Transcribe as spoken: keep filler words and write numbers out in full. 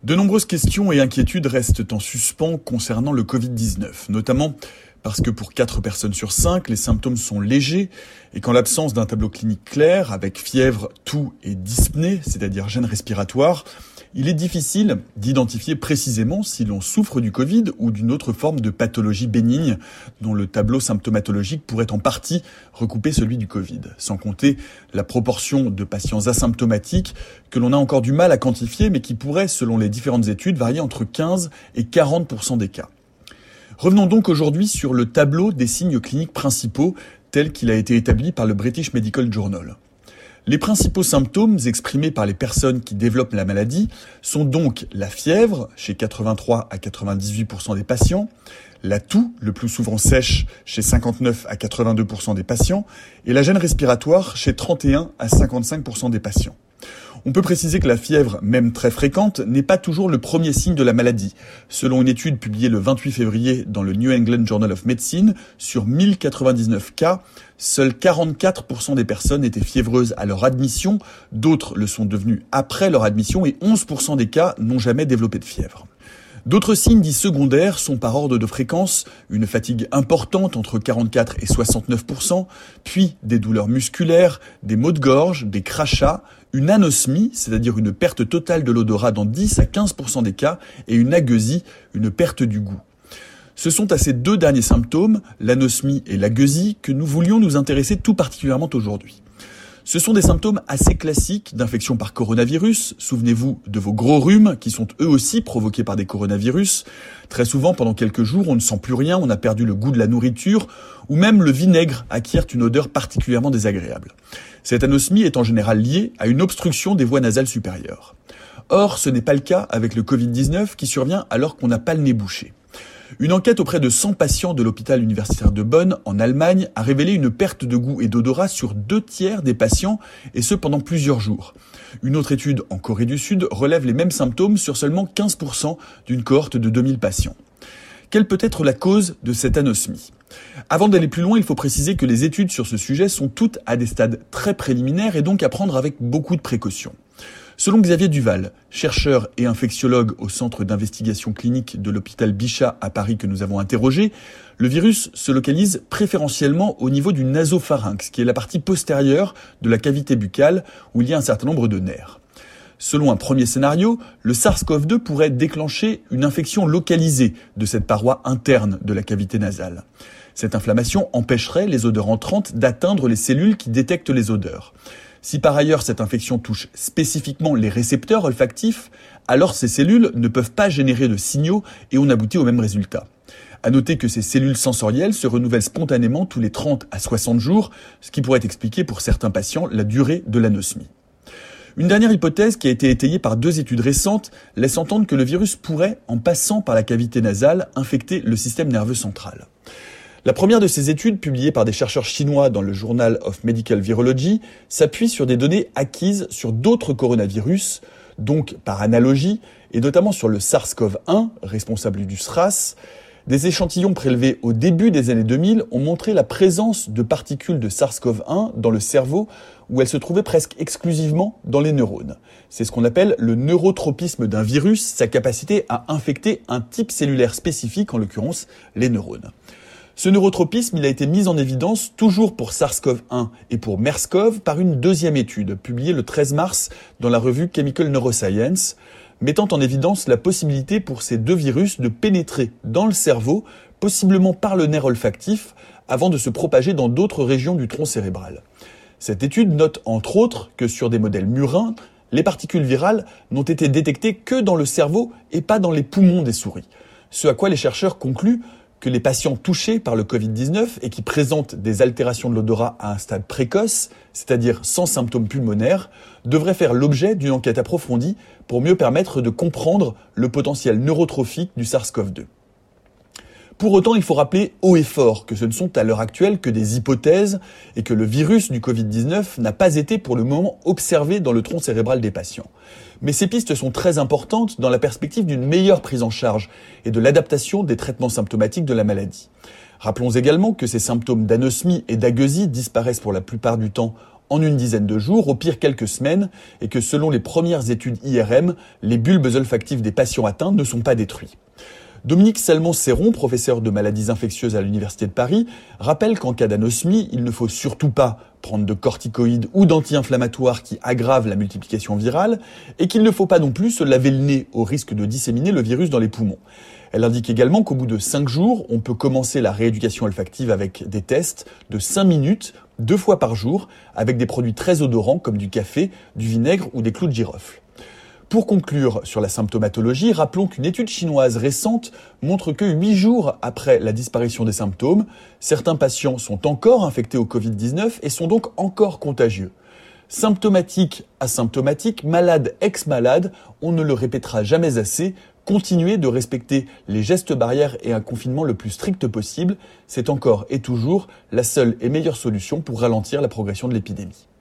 De nombreuses questions et inquiétudes restent en suspens concernant le covid dix-neuf, notamment parce que pour quatre personnes sur cinq, les symptômes sont légers et qu'en l'absence d'un tableau clinique clair, avec fièvre, toux et dyspnée, c'est-à-dire gêne respiratoire, il est difficile d'identifier précisément si l'on souffre du Covid ou d'une autre forme de pathologie bénigne dont le tableau symptomatologique pourrait en partie recouper celui du Covid, sans compter la proportion de patients asymptomatiques que l'on a encore du mal à quantifier mais qui pourrait, selon les différentes études, varier entre quinze et quarante pour cent des cas. Revenons donc aujourd'hui sur le tableau des signes cliniques principaux tel qu'il a été établi par le British Medical Journal. Les principaux symptômes exprimés par les personnes qui développent la maladie sont donc la fièvre, chez quatre-vingt-trois à quatre-vingt-dix-huit pour cent des patients, la toux, le plus souvent sèche, chez cinquante-neuf à quatre-vingt-deux pour cent des patients, et la gêne respiratoire, chez trente et un à cinquante-cinq pour cent des patients. On peut préciser que la fièvre, même très fréquente, n'est pas toujours le premier signe de la maladie. Selon une étude publiée le vingt-huit février dans le New England Journal of Medicine, sur mille quatre-vingt-dix-neuf cas, seuls quarante-quatre pour cent des personnes étaient fiévreuses à leur admission, d'autres le sont devenues après leur admission et onze pour cent des cas n'ont jamais développé de fièvre. D'autres signes dits secondaires sont par ordre de fréquence, une fatigue importante entre quarante-quatre et soixante-neuf pour cent, puis des douleurs musculaires, des maux de gorge, des crachats, une anosmie, c'est-à-dire une perte totale de l'odorat dans dix à quinze pour cent des cas, et une agueusie, une perte du goût. Ce sont à ces deux derniers symptômes, l'anosmie et l'agueusie, que nous voulions nous intéresser tout particulièrement aujourd'hui. Ce sont des symptômes assez classiques d'infection par coronavirus. Souvenez-vous de vos gros rhumes qui sont eux aussi provoqués par des coronavirus. Très souvent, pendant quelques jours, on ne sent plus rien, on a perdu le goût de la nourriture, ou même le vinaigre acquiert une odeur particulièrement désagréable. Cette anosmie est en général liée à une obstruction des voies nasales supérieures. Or, ce n'est pas le cas avec le covid dix-neuf qui survient alors qu'on n'a pas le nez bouché. Une enquête auprès de cent patients de l'hôpital universitaire de Bonn, en Allemagne, a révélé une perte de goût et d'odorat sur deux tiers des patients, et ce pendant plusieurs jours. Une autre étude en Corée du Sud relève les mêmes symptômes sur seulement quinze pour cent d'une cohorte de deux mille patients. Quelle peut être la cause de cette anosmie ? Avant d'aller plus loin, il faut préciser que les études sur ce sujet sont toutes à des stades très préliminaires et donc à prendre avec beaucoup de précautions. Selon Xavier Duval, chercheur et infectiologue au centre d'investigation clinique de l'hôpital Bichat à Paris que nous avons interrogé, le virus se localise préférentiellement au niveau du nasopharynx, qui est la partie postérieure de la cavité buccale où il y a un certain nombre de nerfs. Selon un premier scénario, le SARS-CoV deux pourrait déclencher une infection localisée de cette paroi interne de la cavité nasale. Cette inflammation empêcherait les odeurs entrantes d'atteindre les cellules qui détectent les odeurs. Si par ailleurs cette infection touche spécifiquement les récepteurs olfactifs, alors ces cellules ne peuvent pas générer de signaux et on aboutit au même résultat. À noter que ces cellules sensorielles se renouvellent spontanément tous les trente à soixante jours, ce qui pourrait expliquer pour certains patients la durée de l'anosmie. Une dernière hypothèse qui a été étayée par deux études récentes laisse entendre que le virus pourrait, en passant par la cavité nasale, infecter le système nerveux central. La première de ces études, publiée par des chercheurs chinois dans le Journal of Medical Virology, s'appuie sur des données acquises sur d'autres coronavirus, donc par analogie, et notamment sur le SARS-CoV un, responsable du SRAS. Des échantillons prélevés au début des années deux mille ont montré la présence de particules de SARS-CoV un dans le cerveau, où elles se trouvaient presque exclusivement dans les neurones. C'est ce qu'on appelle le neurotropisme d'un virus, sa capacité à infecter un type cellulaire spécifique, en l'occurrence les neurones. Ce neurotropisme, il a été mis en évidence toujours pour SARS-CoV un et pour MERS-CoV par une deuxième étude publiée le treize mars dans la revue Chemical Neuroscience, mettant en évidence la possibilité pour ces deux virus de pénétrer dans le cerveau, possiblement par le nerf olfactif, avant de se propager dans d'autres régions du tronc cérébral. Cette étude note entre autres que sur des modèles murins, les particules virales n'ont été détectées que dans le cerveau et pas dans les poumons des souris. Ce à quoi les chercheurs concluent que les patients touchés par le covid dix-neuf et qui présentent des altérations de l'odorat à un stade précoce, c'est-à-dire sans symptômes pulmonaires, devraient faire l'objet d'une enquête approfondie pour mieux permettre de comprendre le potentiel neurotrophique du SARS-CoV deux. Pour autant, il faut rappeler haut et fort que ce ne sont à l'heure actuelle que des hypothèses et que le virus du covid dix-neuf n'a pas été pour le moment observé dans le tronc cérébral des patients. Mais ces pistes sont très importantes dans la perspective d'une meilleure prise en charge et de l'adaptation des traitements symptomatiques de la maladie. Rappelons également que ces symptômes d'anosmie et d'agueusie disparaissent pour la plupart du temps en une dizaine de jours, au pire quelques semaines, et que selon les premières études I R M, les bulbes olfactifs des patients atteints ne sont pas détruits. Dominique Salmon-Serron, professeur de maladies infectieuses à l'Université de Paris, rappelle qu'en cas d'anosmie, il ne faut surtout pas prendre de corticoïdes ou d'anti-inflammatoires qui aggravent la multiplication virale, et qu'il ne faut pas non plus se laver le nez au risque de disséminer le virus dans les poumons. Elle indique également qu'au bout de cinq jours, on peut commencer la rééducation olfactive avec des tests de cinq minutes, deux fois par jour, avec des produits très odorants comme du café, du vinaigre ou des clous de girofle. Pour conclure sur la symptomatologie, rappelons qu'une étude chinoise récente montre que huit jours après la disparition des symptômes, certains patients sont encore infectés au covid dix-neuf et sont donc encore contagieux. Symptomatique, asymptomatique, malade, ex-malade, on ne le répétera jamais assez, continuez de respecter les gestes barrières et un confinement le plus strict possible, c'est encore et toujours la seule et meilleure solution pour ralentir la progression de l'épidémie.